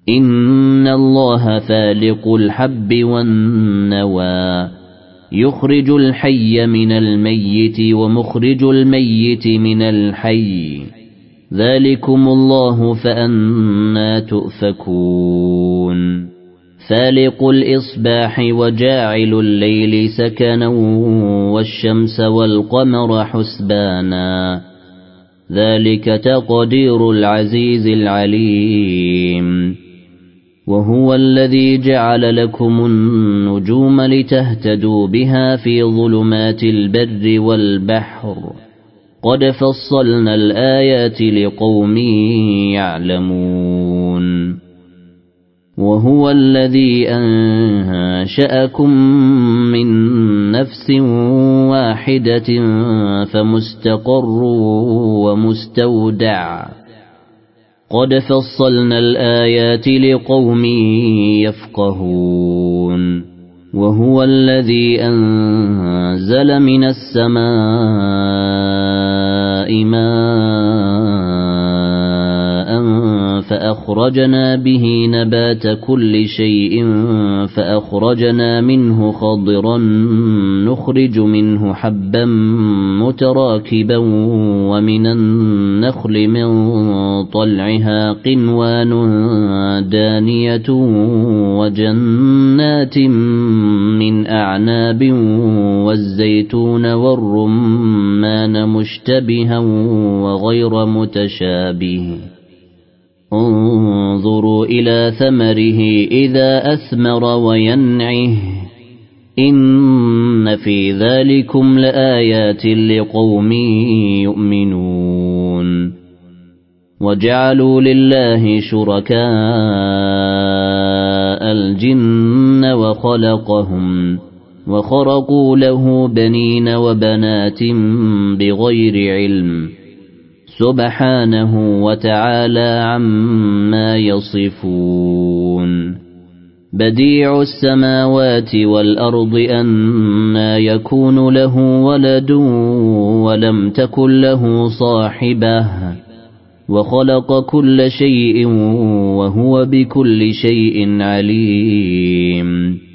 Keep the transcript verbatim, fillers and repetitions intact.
إن الله فالق الحب والنوى يخرج الحي من الميت ومخرج الميت من الحي ذلكم الله فأنا تؤفكون فالق الإصباح وجاعل الليل سكنا والشمس والقمر حسبانا ذلك تقدير العزيز العليم وهو الذي جعل لكم النجوم لتهتدوا بها في ظلمات البر والبحر قد فصلنا الآيات لقوم يعلمون وهو الذي أنشأكم من نفس واحدة فمستقر ومستودع قد فصلنا الآيات لقوم يفقهون وهو الذي أنزل من السماء ماء فأخرجنا به نبات كل شيء فأخرجنا منه خضرا نخرج منه حبا متراكبا ومن النخل من طلعها قنوان دانية وجنات من أعناب والزيتون والرمان مشتبها وغير متشابه انظروا إلى ثمره إذا أثمر وينعه إن في ذلكم لآيات لقوم يؤمنون وجعلوا لله شركاء الجن وخلقهم وخرقوا له بنين وبنات بغير علم سبحانه وتعالى عما يصفون بديع السماوات والأرض أنى يكون له ولد ولم تكن له صاحبة وخلق كل شيء وهو بكل شيء عليم